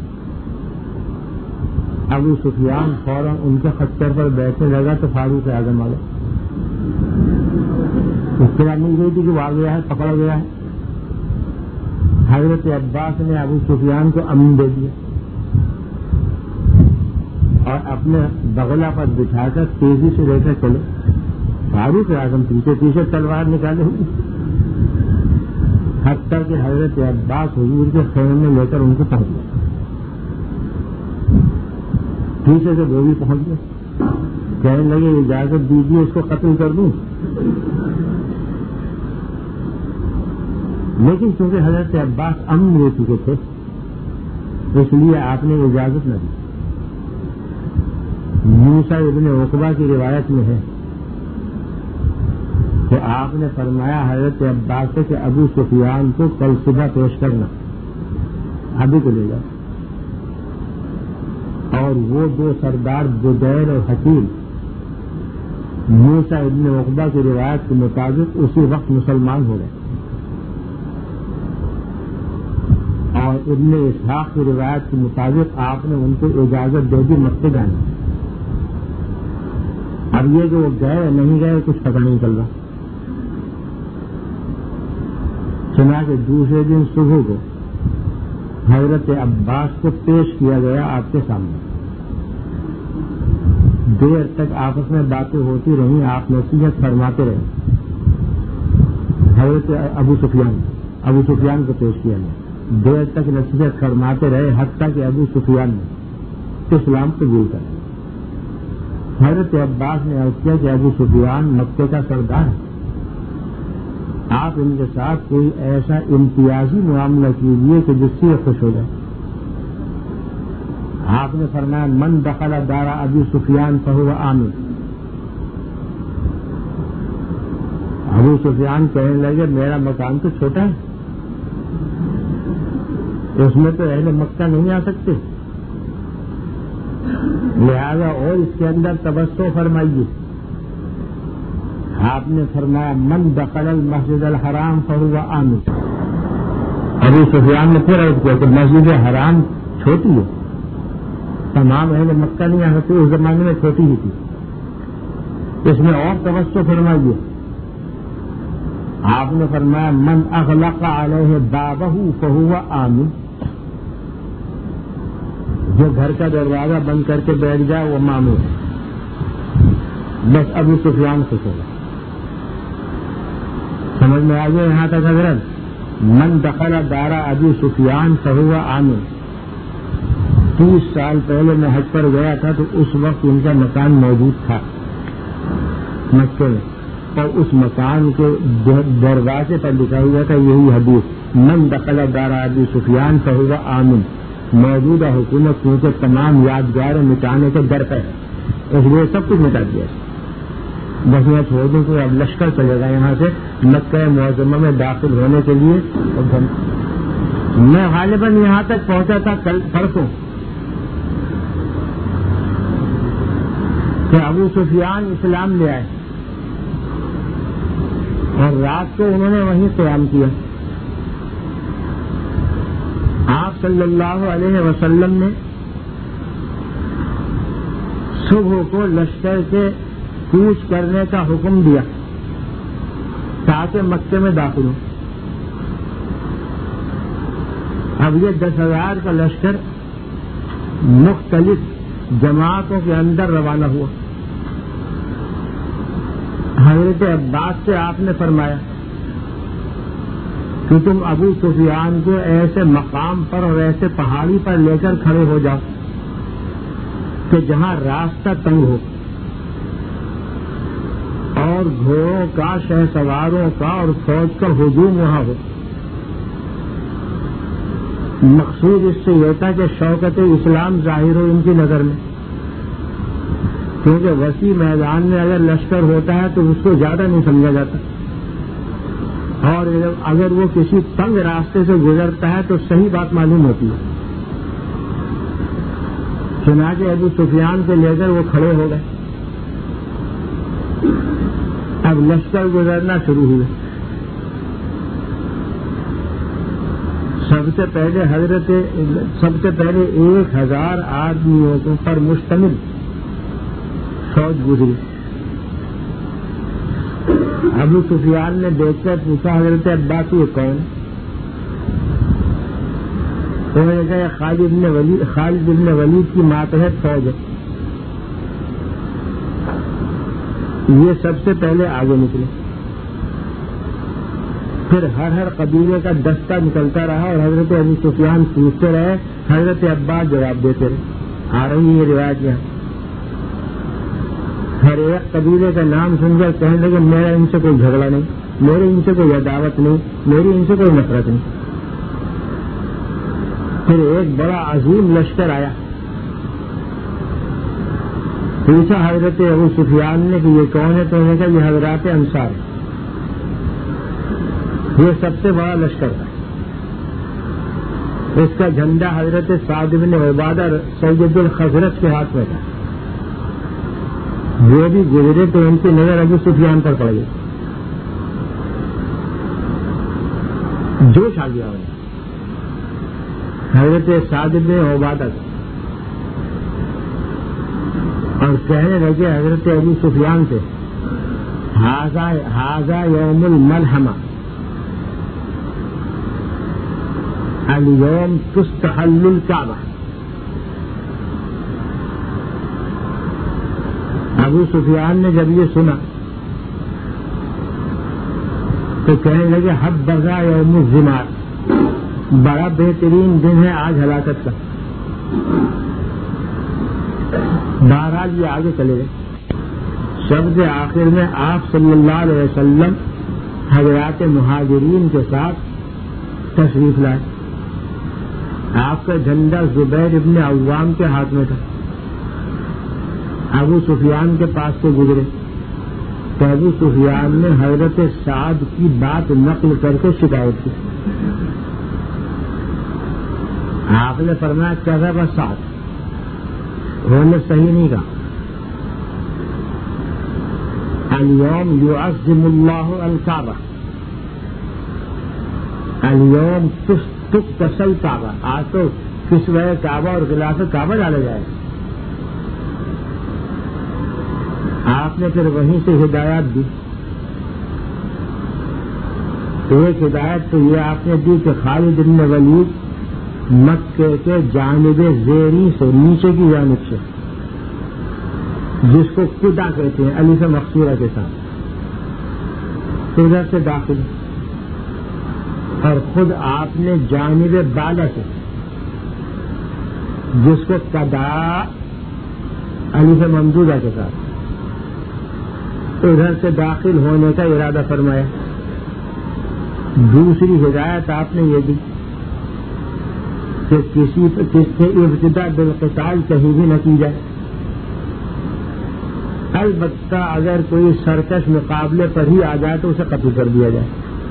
ابو سفیان فوراً ان کے خچر پر بیٹھنے لگا تو فاروق اعظم آ گئے. اطلاع مل گئی تھی کہ وہ آ گیا ہے، پکڑا گیا ہے. حضرت عباس نے ابو سفیان کو امن دے دیا اور اپنے بغلہ پر بٹھا کر تیزی سے لے کر چلے. فاروق اعظم پیچھے پیچھے تلوار نکالے ہوئے، حتیٰ کہ حضرت عباس حضور کے خیمے میں لے کر ان کو پہنچ گئے. پیچھے سے وہ بھی پہنچ گئے. کہنے لگے اجازت دیجیے اس کو قتل کر دوں، لیکن چونکہ حضرت عباس امن لے چکے تھے اس لیے آپ نے اجازت نہ دی. موسیٰ ابن عقبہ کی روایت میں ہے کہ آپ نے فرمایا حضرت عباس سے کہ ابو سفیان کو کل صبح پیش کرنا، ابھی کو لے جاؤ. اور وہ دو سردار بدیر اور حکیم موسیٰ ابن عقبہ کی روایت کے مطابق اسی وقت مسلمان ہو گئے. اور ابن اسحاق کی روایت کے مطابق آپ نے ان کو اجازت دے دی مکے جانے. اب یہ کہ وہ گئے نہیں گئے کچھ پتہ نہیں چل رہا. چنانچہ دوسرے دن صبح کو حضرت عباس کو پیش کیا گیا آپ کے سامنے. دیر تک آپس میں باتیں ہوتی رہیں، آپ نصیحت فرماتے رہے. حضرت حضرت ابو سفیان ابو سفیان کو پیش کیا گیا، دیر تک نصیحت فرماتے رہے حتیٰ کہ ابو سفیان نے اسلام قبول کر لیا۔ حضرت عباس نے عرض کیا کہ ابو سفیان مکے کا سردار ہے، آپ ان کے ساتھ کوئی ایسا امتیازی معاملہ کیجیے کہ جس سے خوش ہو جائے۔ آپ نے فرمایا من دخل دار ابی سفیان فہو آمن۔ ابو سفیان کہنے لگے میرا مکان تو چھوٹا ہے، اس میں تو اہل مکہ نہیں آ سکتے، لہذا اور اس کے اندر توسع فرمائیے۔ آپ نے فرمایا من دخل المسجد الحرام فہو آمن۔ ابو سفیان نے پھر عرض کیا کہ مسجد حرام چھوٹی ہے، تمام اہل مکہ نہیں آ سکتے، اس زمانے میں چھوٹی ہی تھی، اس میں اور توسع فرمائیے۔ آپ نے فرمایا من اغلق علیہ بابہ فہو آمن۔ جو گھر کا دروازہ بند کر کے بیٹھ جائے وہ مامون ہے۔ بس ابو سفیان خوش ہوگا۔ سمجھ میں آ گیا یہاں تک حضرت؟ من دخل دار ابی سفیان فہو آمن۔ تیس سال پہلے میں حج پر گیا تھا تو اس وقت ان کا مکان موجود تھا مکے میں، اور اس مکان کے دروازے پر لکھا ہوا تھا یہی حدیث من دخل دار ابی سفیان فہو آمن۔ موجودہ حکومت کیونکہ تمام یادگاریں مٹانے کے در پہ ہے، اس لیے سب کچھ مٹا دیا، بس میں چھوڑ دوں کہ اب لشکر چلے گا یہاں سے مکہ معظمہ میں داخل ہونے کے لیے۔ میں غالباً یہاں تک پہنچا تھا کل پرسوں کہ ابو سفیان اسلام لے آئے اور رات کو انہوں نے وہیں قیام کیا۔ آپ صلی اللہ علیہ وسلم نے صبح کو لشکر کے کوچ کرنے کا حکم دیا تاکہ مکے میں داخل ہو۔ اب یہ دس ہزار کا لشکر مختلف جماعتوں کے اندر روانہ ہوا۔ حضرت عباس سے آپ نے فرمایا کہ تم ابو سفیان کو ایسے مقام پر اور ایسے پہاڑی پر لے کر کھڑے ہو جاؤ کہ جہاں راستہ تنگ ہو اور گھوڑوں کا، شہ سواروں کا اور فوج کا ہجوم وہاں ہو۔ مقصود اس سے یہ تھا کہ شوکت اسلام ظاہر ہو ان کی نظر میں، کیونکہ وسیع میدان میں اگر لشکر ہوتا ہے تو اس کو زیادہ نہیں سمجھا جاتا، اور اگر وہ کسی تنگ راستے سے گزرتا ہے تو صحیح بات معلوم ہوتی ہے۔ چنانچہ ابو سفیان سے لے کر وہ کھڑے ہو گئے۔ اب لشکر گزرنا شروع ہوئے۔ سب سے پہلے حضرت سب سے پہلے ایک ہزار آدمیوں پر مشتمل فوج گزری۔ ابو سفیان نے دیکھ کر پوچھا حضرت عباس یہ کون؟ انہوں نے کہا خالد بن ولید خالد بن ولید کی ماتحت فوج ہے۔ یہ سب سے پہلے آگے نکلے، پھر ہر ہر قبیلے کا دستہ نکلتا رہا اور حضرت ابو سفیان پوچھتے رہے، حضرت عباس جواب دیتے رہے۔ آ رہی ہے یہ روایت یہاں۔ ہر ایک قبیلے کا نام سن کر کہنے لگے میرا ان سے کوئی جھگڑا نہیں، میری ان سے کوئی عداوت نہیں، میری ان سے کوئی نفرت نہیں۔ پھر ایک بڑا عظیم لشکر آیا، پوچھا حضرت ابو سفیان نے کہ یہ کون ہے؟ تو انہوں نے کہا یہ حضرات انصار ہے۔ یہ سب سے بڑا لشکر تھا، اس کا جھنڈا حضرت سعد بن عبادہ سید الخزرج کے ہاتھ میں تھا۔ وہ بھی گزرے تو ان کی نظر ابو سفیان پر پڑ گئی، جوش آ گیا انہیں حضرت سعد بن عبادہ اور کہنے لگے حضرت ابو سفیان سے ھذا یوم الملحمہ اليوم تستحل الکعبہ۔ ابو سفیان نے جب یہ سنا تو کہنے لگے حد بغا یوم الزمار، بڑا بہترین دن ہے آج ہلاکت کا۔ بہرحال یہ آگے چلے گئے۔ سب سے آخر میں آپ صلی اللہ علیہ وسلم حضرات مہاجرین کے ساتھ تشریف لائے۔ آپ کا جھنڈا زبیر ابن عوام کے ہاتھ میں تھا۔ ابو سفیان کے پاس سے گزرے تو ابو سفیان نے حضرت سعد کی بات نقل کر کے شکایت کی۔ آپ نے فرمایا کیسا بس سعد، انہوں نے صحیح نہیں کہا۔ اليوم يعظم الله الكعبہ، اليوم تقدس الكعبہ، آج تو کسوہ کعبہ اور غلاف کعبہ ڈالا جائے۔ آپ نے پھر وہیں سے ہدایات دی۔ ایک ہدایت تو یہ آپ نے دی کہ خالد بن ولید مکے کے جانب زیریں سے، نیچے کی جانب سے، جس کو قدا کہتے ہیں علی سے مقصورہ کے ساتھ، ادھر سے داخل، اور خود آپ نے جانب بالا سے، جس کو قدا علی سے ممدودہ کے ساتھ، ادھر سے داخل ہونے کا ارادہ فرمایا۔ دوسری ہدایت آپ نے یہ دی کہ کسی کس سے ابتدا بالقتال کہیں بھی نہ کی جائے، البتہ اگر کوئی سرکش مقابلے پر ہی آ جائے تو اسے قتل کر دیا جائے۔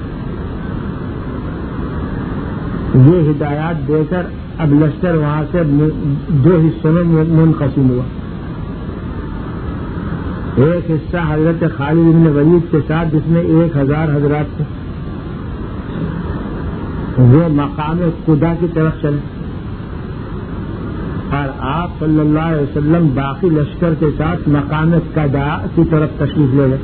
یہ ہدایات دے کر اب لشکر وہاں سے دو حصوں میں منقسم ہوا۔ ایک حصہ حضرت خالد بن ولید کے ساتھ جس میں ایک ہزار حضرات تھے، وہ مقام قدا کی طرف چلے، اور آپ صلی اللہ علیہ وسلم باقی لشکر کے ساتھ مقام قدا کی طرف تشریف لے گئے۔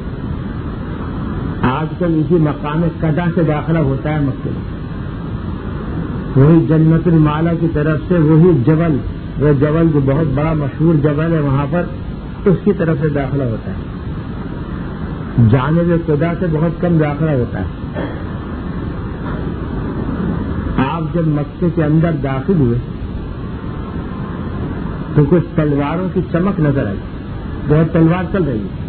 آج کل اسی مقام قدا سے داخلہ ہوتا ہے مکے میں، وہی جنت المالا کی طرف سے، وہی جبل، وہ جبل جو بہت بڑا مشہور جبل ہے وہاں پر، اس کی طرف سے داخلہ ہوتا ہے۔ جانب قدا سے بہت کم داخلہ ہوتا ہے۔ آپ جب مکے کے اندر داخل ہوئے تو کچھ تلواروں کی چمک نظر آئی، بہت تلوار چل رہی ہے۔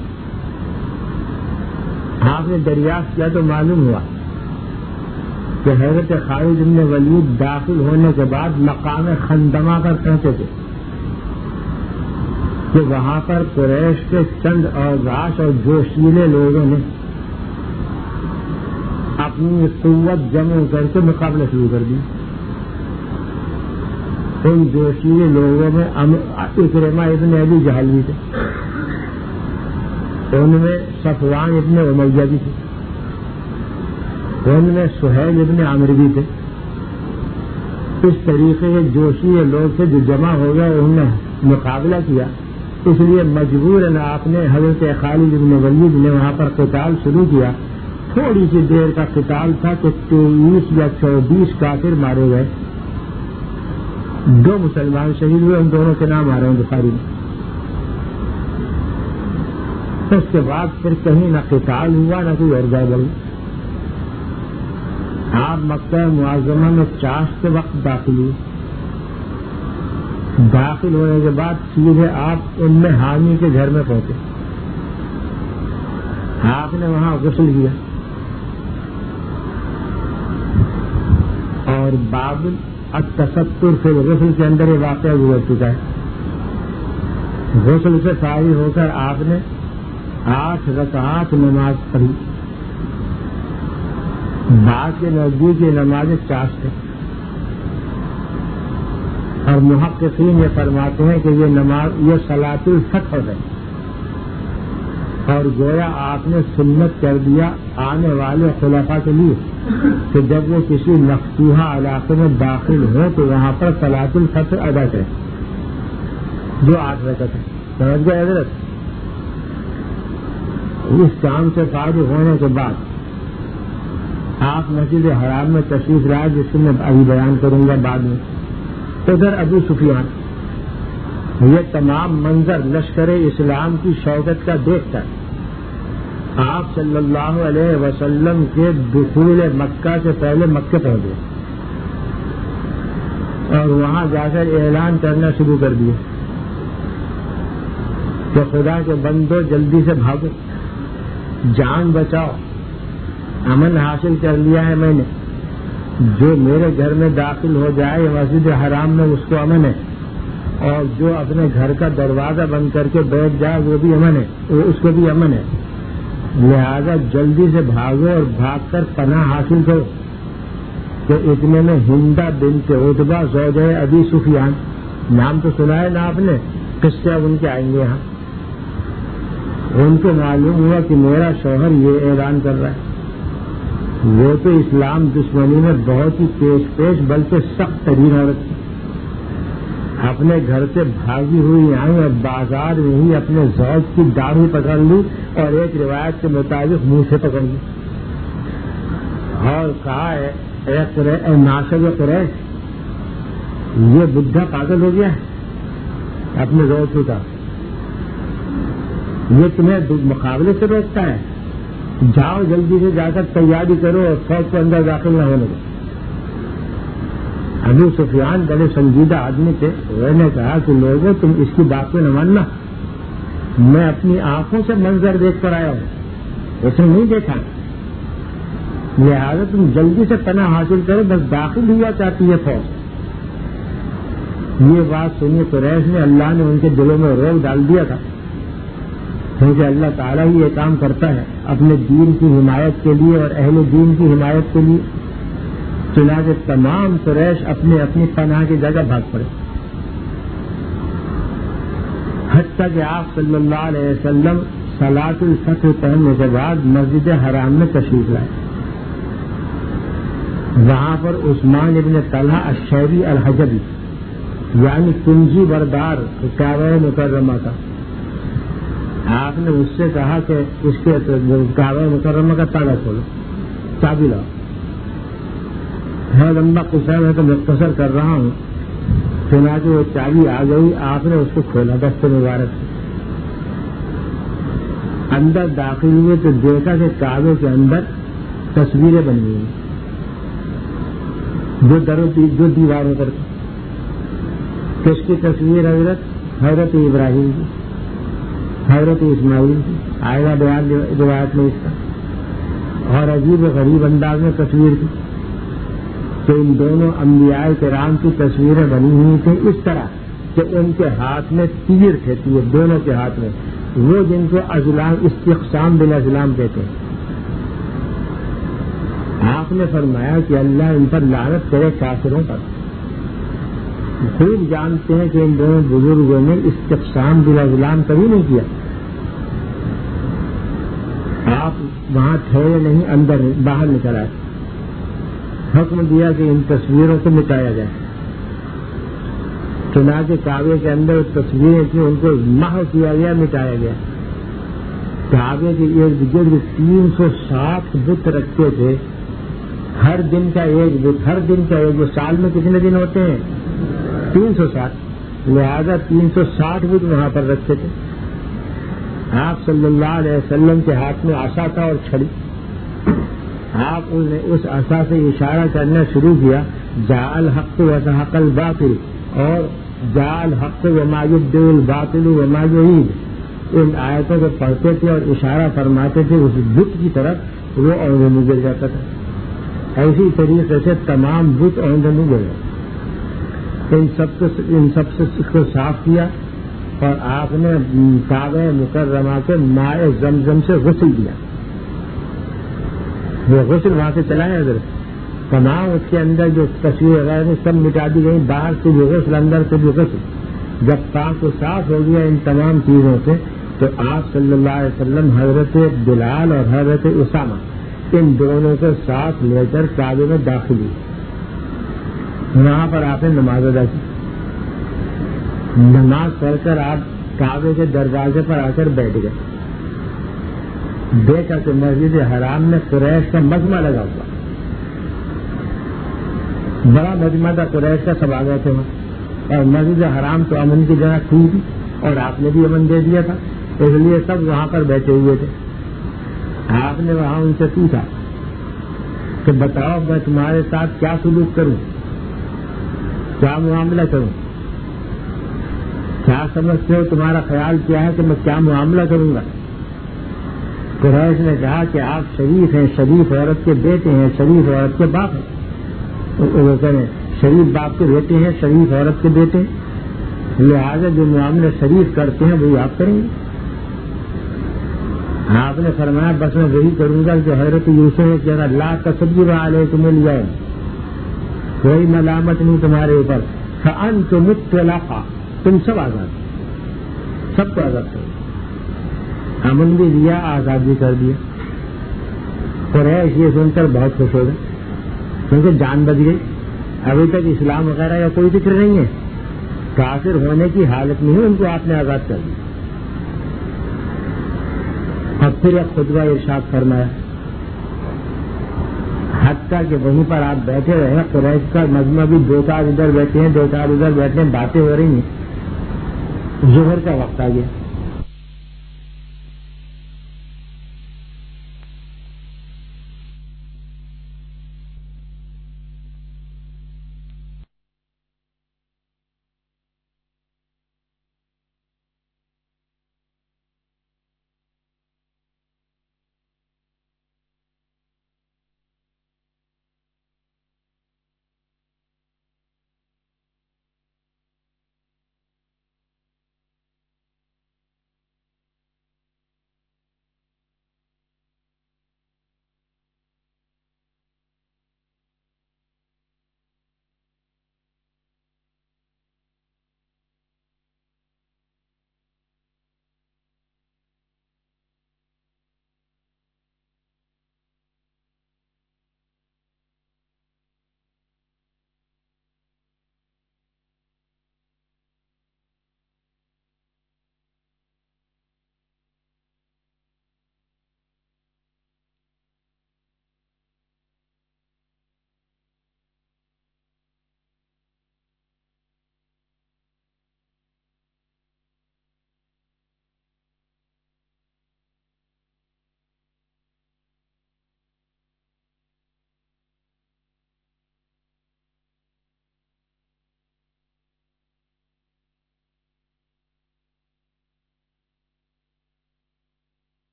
آپ نے دریافت کیا تو معلوم ہوا کہ حضرت خالد بن ولید داخل ہونے کے بعد مقام خندمہ پر پہنچے تھے کہ وہاں پر قریش کے چند اوغاش اور جوشیلے لوگوں نے اپنی قوت جمع کر کے مقابلہ شروع کر دی۔ ان جوشیلے لوگوں میں اکرمہ ابن ابی جہل بھی تھے، ان میں صفوان ابن امیہ بھی تھے، ان میں سہیل ابن عمرو بھی تھے۔ اس طریقے کے جوشیلے لوگ تھے جو جمع ہو گئے، انہوں نے مقابلہ کیا۔ اس لیے مجبوراً آپ نے حضرت خالد بن ولید نے وہاں پر قتال شروع کیا۔ تھوڑی سی دیر کا قتال تھا کہ تیئیس یا چوبیس کافر مارے گئے، دو مسلمان شہید ہوئے، ان دونوں کے نام آ رہے ہیں بخاری میں۔ اس کے بعد پھر کہیں نہ قتال ہوا نہ کوئی اور گڑبڑ۔ آپ مکہ معظمہ میں چاش کے وقت داخل ہوئے۔ داخل ہونے کے بعد سیدھے آپ ان میں حامی کے گھر میں پہنچے۔ آپ نے وہاں غسل کیا اور باب التستر فی الغسل کے اندر یہ واقعہ گزر چکا ہے۔ غسل سے فارغ ہو کر آپ نے آٹھ رکعات نماز پڑھی۔ بعد کے نزدیک یہ نماز چاش ہے، اور محققین یہ فرماتے ہیں کہ یہ نماز یہ صلاۃ الفتح ہے، اور گویا آپ نے سنت کر دیا آنے والے خلفاء کے لیے کہ جب وہ کسی مفتوحہ علاقے میں داخل ہو تو وہاں پر صلاۃ الفتح ادا کریں، جو آٹھ رکعت ہے۔ سمجھ گئے حضرت؟ اس کام سے فارغ ہونے کے بعد آپ مسجد حرام میں تشریف لائے، جس کو میں ابھی بیان کروں گا بعد میں۔ ادھر ابو سفیان یہ تمام منظر لشکر اسلام کی شوکت کا دیکھ کر آپ صلی اللہ علیہ وسلم کے دخول مکہ سے پہلے مکے پہنچ گئے اور وہاں جا کر اعلان کرنا شروع کر دیا کہ خدا کے بندو جلدی سے بھاگو، جان بچاؤ، امن حاصل کر لیا ہے میں نے، جو میرے گھر میں داخل ہو جائے مسجد حرام میں اس کو امن ہے، اور جو اپنے گھر کا دروازہ بند کر کے بیٹھ جائے وہ بھی امن ہے، اس کو بھی امن ہے، لہذا جلدی سے بھاگو اور بھاگ کر پناہ حاصل کرو۔ کہ اتنے میں ہندا بنت عتبہ زوجہ ابی سفیان، نام تو سنا ہے نا آپ نے، قصے اب ان کے آئیں گے یہاں، ان کو معلوم ہوا کہ میرا شوہر یہ اعلان کر رہا ہے، وہ تو اسلام دشمنی میں بہت ہی پیش پیش بلکہ سخت ترین عورت تھی، اپنے گھر سے بھاگی ہوئی آئی اور بازار میں ہی اپنے زوج کی داڑھی پکڑ لی اور ایک روایت کے مطابق منہ سے پکڑ لی اور کہا ہے اے ناشد قریش، یہ بڈھا پاگل ہو گیا ہے، اپنے زوج کو کہا یہ تمہیں مقابلے سے روکتا ہے، جاؤ جلدی سے جا کر تیاری کرو اور فوج کے اندر داخل نہ ہونے دو۔ ابو سفیان بڑے سنجیدہ آدمی تھے، انہوں نے کہا کہ لوگوں تم اس کی بات کو نہ ماننا، میں اپنی آنکھوں سے منظر دیکھ کر آیا ہوں، اسے نہیں دیکھا، لہٰذا تم جلدی سے پناہ حاصل کرو، بس داخل ہوا چاہتی ہے فوج۔ یہ بات سنی قریش نے، اللہ نے ان کے دلوں میں روک ڈال دیا تھا، کیونکہ اللہ تعالیٰ ہی یہ کام کرتا ہے اپنے دین کی حمایت کے لیے اور اہل دین کی حمایت کے لیے، چنانچہ تمام قریش اپنے اپنی پناہ کی جگہ بھاگ پڑے، حتیٰ کہ آپ صلی اللہ علیہ وسلم صلاۃ الفجر پڑھنے کے بعد مسجد حرام میں تشریف لائے۔ وہاں پر عثمان ابن طلحہ الشیبی الحجبی یعنی کنجی بردار کعبہ مکرمہ کا، آپ نے اس سے کہا کہ اس کے کعبہ مکرمہ کا تالا کھولو، چابی لاؤ۔ ہے لمبا قصہ میں تو مختصر کر رہا ہوں، چنانچہ وہ چابی آ گئی، آپ نے اس کو کھولا دست مبارک سے، اندر داخل ہوئے تو دیکھا کہ کعبے کے اندر تصویریں بنی ہوئی جو دروں جو دیواروں پر تھی۔ کس کی تصویر؟ حضرت حضرت ابراہیم کی، حضرت اسماعیل کی، آئے بیان روایت میں اس کا، اور عجیب و غریب انداز میں تصویر کی کہ ان دونوں انبیاء کرام کی تصویریں بنی ہوئی تھیں اس طرح کہ ان کے ہاتھ میں تیر تھے، تیر دونوں کے ہاتھ میں، وہ جن کو ازلام استقسام بالازلام کہتے ہیں۔ آپ نے فرمایا کہ اللہ ان پر لعنت کرے کافروں پر، خوب جانتے ہیں کہ ان دونوں بزرگوں نے استقسام بالازلام کبھی نہیں کیا۔ آپ وہاں ٹھہرے نہیں، اندر باہر نکل آئے، حکم دیا کہ ان تصویروں کو مٹایا جائے۔ چنانچہ کعبے کے اندر تصویریں تھیں ان کو محو کیا گیا، مٹایا گیا۔ کعبے کے ارد گرد تین سو ساٹھ بت رکھتے تھے، ہر دن کا ایک بت، ہر دن کا ایک بت، سال میں کتنے دن ہوتے ہیں؟ تین سو ساٹھ، لہذا تین سو ساٹھ بت وہاں پر رکھتے تھے۔ آپ صلی اللہ علیہ وسلم کے ہاتھ میں عصا تھا اور چھڑی، آپ نے اس عصا سے اشارہ کرنا شروع کیا، جاء الحق وزهق الباطل اور جاء الحق وما يبدئ الباطل وما يعيد، ان آیتوں کو پڑھتے تھے اور اشارہ فرماتے تھے اس بت کی طرف، وہ اونگے منہ گر جاتا تھا۔ اسی طریقے سے تمام بت اونگے منہ گر گئے۔ ان سب کو ان سب سے اس کو صاف کیا اور آپ نے کعبہ مکرمہ کے ماء زمزم سے غسل دیا۔ وہ غسل وہاں سے چلا ہے حضرت، تمام اس کے اندر جو تصویر وغیرہ سب مٹا دی گئی، باہر سے بھی غسل، اندر سے بھی غسل۔ جب پاک و صاف ہو گیا ان تمام چیزوں سے، تو آپ صلی اللہ علیہ وسلم حضرت بلال اور حضرت اسامہ ان دونوں کو ساتھ لے کر کعبے میں داخل ہوئے۔ وہاں پر آپ نے نماز ادا کی، نماز پڑھ کر آپ کعبے کے دروازے پر آ کر بیٹھ گئے۔ دیکھا کہ مسجد حرام میں قریش کا مجمع لگا ہوا، بڑا مجمع تھا، قریش کا سب آ گئے تھے وہاں، اور مسجد حرام تو امن کی جگہ تھی اور آپ نے بھی امن دے دیا تھا، اس لیے سب وہاں پر بیٹھے ہوئے تھے۔ آپ نے وہاں ان سے پوچھا کہ بتاؤ میں تمہارے ساتھ کیا سلوک کروں، کیا معاملہ کروں، کیا سمجھتے ہو، تمہارا خیال کیا ہے کہ میں کیا معاملہ کروں گا؟ قریش نے کہا کہ آپ شریف ہیں، شریف عورت کے بیٹے ہیں، شریف عورت کے باپ ہیں، وہ کہیں شریف باپ کے بیٹے ہیں، شریف عورت کے بیٹے، لہٰذا جو معاملے شریف کرتے ہیں وہی آپ کریں گے۔ آپ نے فرمایا بس میں وہی کروں گا جو حضرت یوسف نے کہا لا تصبر علیکم اليوم، کوئی ملامت نہیں تمہارے اوپر، فانتم الطلقاء، تم سب آزاد، سب کو آزاد کرو، امن بھی دیا، آزاد بھی کر دیا۔ قریش یہ سن کر بہت خوش ہو گئے کیونکہ جان بچ گئی، ابھی تک اسلام وغیرہ کا کوئی ذکر نہیں ہے، کافر ہونے کی حالت میں ہی ان کو آپ نے آزاد کر دیا۔ اب پھر ایک خطبہ ارشاد فرمایا، حتیٰ کہ وہیں پر آپ بیٹھے رہے، قریش کا مجمع بھی دو چار ادھر بیٹھے ہیں، دو چار ادھر بیٹھے ہیں، باتیں ہو رہی ہیں، ظہر کا وقت آ گیا۔